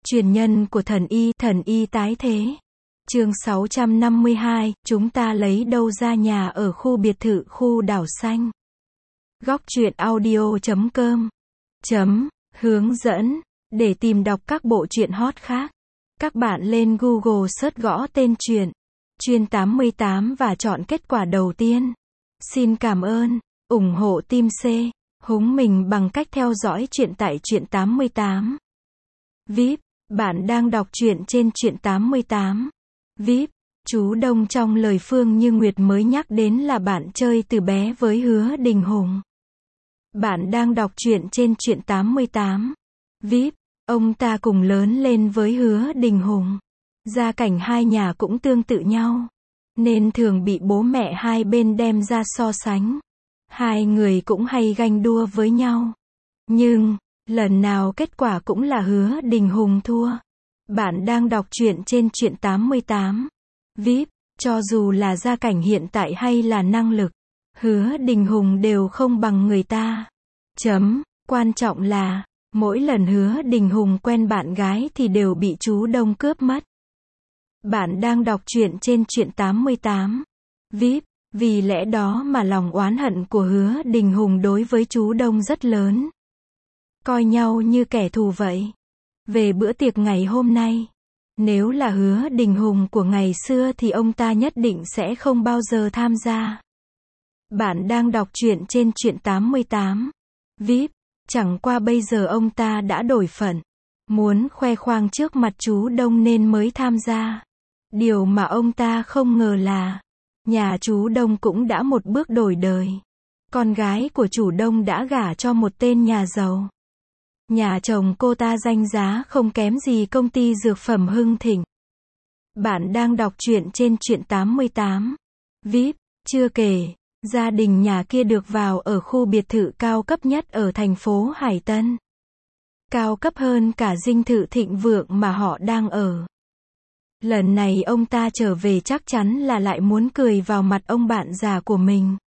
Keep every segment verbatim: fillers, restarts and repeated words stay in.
Truyền nhân của thần y, thần y tái thế. Chương sáu trăm năm mươi hai, chúng ta lấy đâu ra nhà ở khu biệt thự khu đảo xanh. Góc truyện audio chấm com chấm hướng dẫn để tìm đọc các bộ truyện hot khác. Các bạn lên Google search gõ tên truyện Chuyên tám mươi tám và chọn kết quả đầu tiên. Xin cảm ơn, ủng hộ team C, húng mình bằng cách theo dõi truyện tại truyện tám mươi tám. vê i pê, bạn đang đọc truyện trên truyện tám mươi tám. vê i pê, chú Đông trong lời Phương Như Nguyệt mới nhắc đến là bạn chơi từ bé với Hứa Đình Hùng. Bạn đang đọc truyện trên truyện tám mươi tám. vê i pê, ông ta cùng lớn lên với Hứa Đình Hùng. Gia cảnh hai nhà cũng tương tự nhau, nên thường bị bố mẹ hai bên đem ra so sánh. Hai người cũng hay ganh đua với nhau. Nhưng, lần nào kết quả cũng là Hứa Đình Hùng thua. Bạn đang đọc truyện trên truyện tám mươi tám. vê i pê, cho dù là gia cảnh hiện tại hay là năng lực, Hứa Đình Hùng đều không bằng người ta. Chấm, quan trọng là, mỗi lần Hứa Đình Hùng quen bạn gái thì đều bị chú Đông cướp mất. Bạn đang đọc truyện trên truyện tám mươi tám. vê i pê, vì lẽ đó mà lòng oán hận của Hứa Đình Hùng đối với chú Đông rất lớn. Coi nhau như kẻ thù vậy. Về bữa tiệc ngày hôm nay, nếu là Hứa Đình Hùng của ngày xưa thì ông ta nhất định sẽ không bao giờ tham gia. Bạn đang đọc truyện trên truyện tám mươi tám. vê i pê, chẳng qua bây giờ ông ta đã đổi phận, muốn khoe khoang trước mặt chú Đông nên mới tham gia. Điều mà ông ta không ngờ là, nhà chú Đông cũng đã một bước đổi đời. Con gái của chủ Đông đã gả cho một tên nhà giàu. Nhà chồng cô ta danh giá không kém gì công ty dược phẩm Hưng Thịnh. Bạn đang đọc truyện trên truyện tám mươi tám. vê i pê, chưa kể, gia đình nhà kia được vào ở khu biệt thự cao cấp nhất ở thành phố Hải Tân. Cao cấp hơn cả dinh thự thịnh vượng mà họ đang ở. Lần này ông ta trở về chắc chắn là lại muốn cười vào mặt ông bạn già của mình.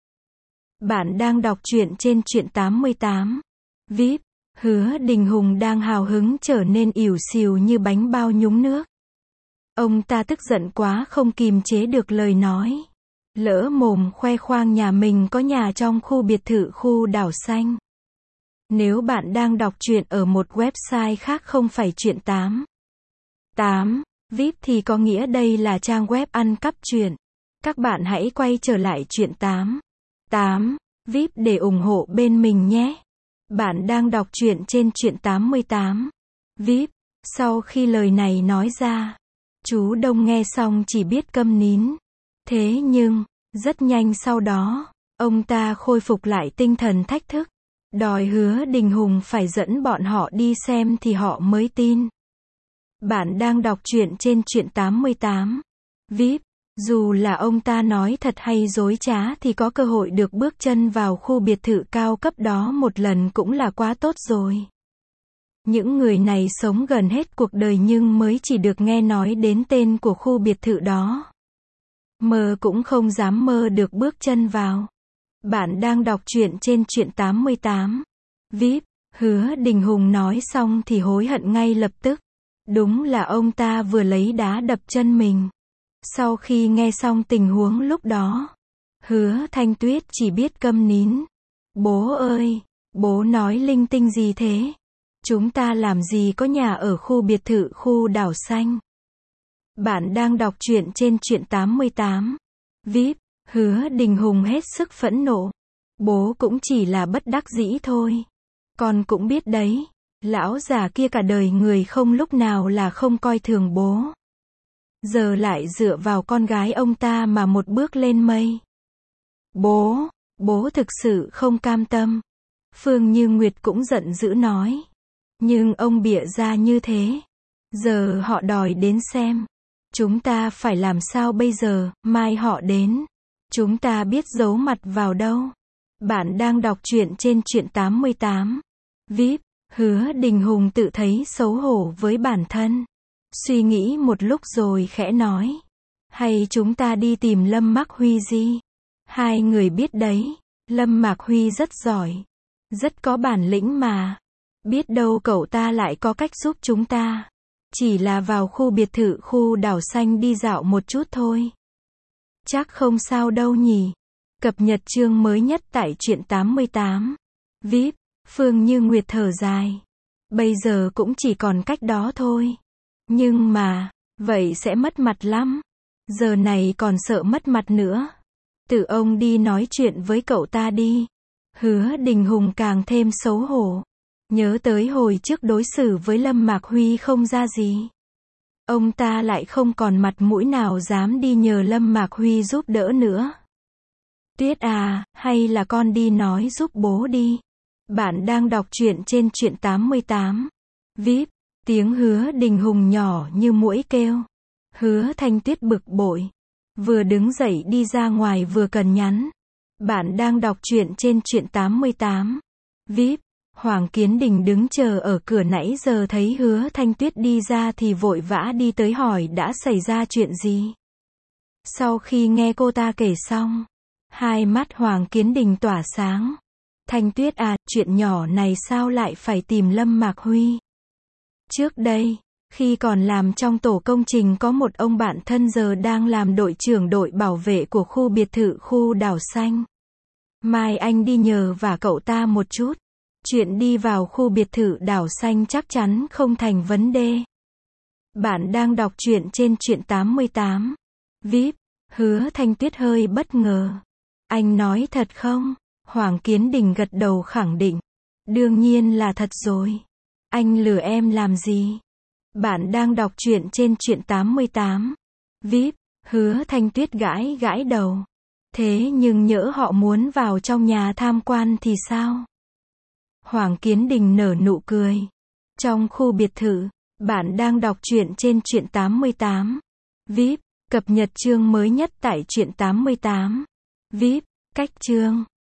Bạn đang đọc truyện trên truyện tám mươi tám. vê i pê, Hứa Đình Hùng đang hào hứng trở nên ỉu xìu như bánh bao nhúng nước. Ông ta tức giận quá không kìm chế được lời nói. Lỡ mồm khoe khoang nhà mình có nhà trong khu biệt thự khu đảo xanh. Nếu bạn đang đọc truyện ở một website khác không phải truyện tám mươi tám, vê i pê thì có nghĩa đây là trang web ăn cắp truyện. Các bạn hãy quay trở lại truyện tám mươi tám, vê i pê để ủng hộ bên mình nhé. Bạn đang đọc truyện trên truyện tám mươi tám. vê i pê, sau khi lời này nói ra, chú Đông nghe xong chỉ biết câm nín. Thế nhưng, rất nhanh sau đó, ông ta khôi phục lại tinh thần thách thức. Đòi Hứa Đình Hùng phải dẫn bọn họ đi xem thì họ mới tin. Bạn đang đọc truyện trên truyện tám mươi tám. vê i pê, dù là ông ta nói thật hay dối trá thì có cơ hội được bước chân vào khu biệt thự cao cấp đó một lần cũng là quá tốt rồi. Những người này sống gần hết cuộc đời nhưng mới chỉ được nghe nói đến tên của khu biệt thự đó. Mơ cũng không dám mơ được bước chân vào. Bạn đang đọc truyện trên truyện tám mươi tám. vê i pê, Hứa Đình Hùng nói xong thì hối hận ngay lập tức. Đúng là ông ta vừa lấy đá đập chân mình. Sau khi nghe xong tình huống lúc đó, Hứa Thanh Tuyết chỉ biết câm nín. Bố ơi, bố nói linh tinh gì thế? Chúng ta làm gì có nhà ở khu biệt thự khu đảo xanh? Bạn đang đọc truyện trên truyện tám mươi tám. vê i pê, Hứa Đình Hùng hết sức phẫn nộ. Bố cũng chỉ là bất đắc dĩ thôi. Con cũng biết đấy, lão già kia cả đời người không lúc nào là không coi thường bố. Giờ lại dựa vào con gái ông ta mà một bước lên mây. Bố, bố thực sự không cam tâm. Phương Như Nguyệt cũng giận dữ nói. Nhưng ông bịa ra như thế. Giờ họ đòi đến xem. Chúng ta phải làm sao bây giờ, mai họ đến. Chúng ta biết giấu mặt vào đâu. Bạn đang đọc truyện trên truyện tám mươi tám. vê i pê, Hứa Đình Hùng tự thấy xấu hổ với bản thân. Suy nghĩ một lúc rồi khẽ nói. Hay chúng ta đi tìm Lâm Mạc Huy gì? Hai người biết đấy, Lâm Mạc Huy rất giỏi. Rất có bản lĩnh mà. Biết đâu cậu ta lại có cách giúp chúng ta. Chỉ là vào khu biệt thự khu đảo xanh đi dạo một chút thôi. Chắc không sao đâu nhỉ. Cập nhật chương mới nhất tại truyện tám mươi tám. vê i pê, Phương Như Nguyệt thở dài. Bây giờ cũng chỉ còn cách đó thôi. Nhưng mà, vậy sẽ mất mặt lắm. Giờ này còn sợ mất mặt nữa. Tự ông đi nói chuyện với cậu ta đi. Hứa Đình Hùng càng thêm xấu hổ. Nhớ tới hồi trước đối xử với Lâm Mạc Huy không ra gì. Ông ta lại không còn mặt mũi nào dám đi nhờ Lâm Mạc Huy giúp đỡ nữa. Tuyết à, hay là con đi nói giúp bố đi. Bạn đang đọc truyện trên truyện tám mươi tám. vê i pê, tiếng Hứa Đình Hùng nhỏ như muỗi kêu. Hứa Thanh Tuyết bực bội. Vừa đứng dậy đi ra ngoài vừa cần nhắn. Bạn đang đọc truyện trên truyện tám mươi tám. vê i pê, Hoàng Kiến Đình đứng chờ ở cửa nãy giờ thấy Hứa Thanh Tuyết đi ra thì vội vã đi tới hỏi đã xảy ra chuyện gì. Sau khi nghe cô ta kể xong, hai mắt Hoàng Kiến Đình tỏa sáng. Thanh Tuyết à, chuyện nhỏ này sao lại phải tìm Lâm Mạc Huy? Trước đây, khi còn làm trong tổ công trình có một ông bạn thân giờ đang làm đội trưởng đội bảo vệ của khu biệt thự khu đảo xanh. Mai anh đi nhờ vả cậu ta một chút. Chuyện đi vào khu biệt thự đảo xanh chắc chắn không thành vấn đề. Bạn đang đọc truyện trên truyện tám mươi tám. vê i pê, Hứa Thanh Tuyết hơi bất ngờ. Anh nói thật không? Hoàng Kiến Đình gật đầu khẳng định. Đương nhiên là thật rồi. Anh lừa em làm gì? Bạn đang đọc truyện trên truyện tám mươi tám. vê i pê, Hứa Thanh Tuyết gãi gãi đầu. Thế nhưng nhỡ họ muốn vào trong nhà tham quan thì sao? Hoàng Kiến Đình nở nụ cười. Trong khu biệt thự, bạn đang đọc truyện trên truyện tám mươi tám. vê i pê, cập nhật chương mới nhất tại truyện tám mươi tám. vê i pê, cách chương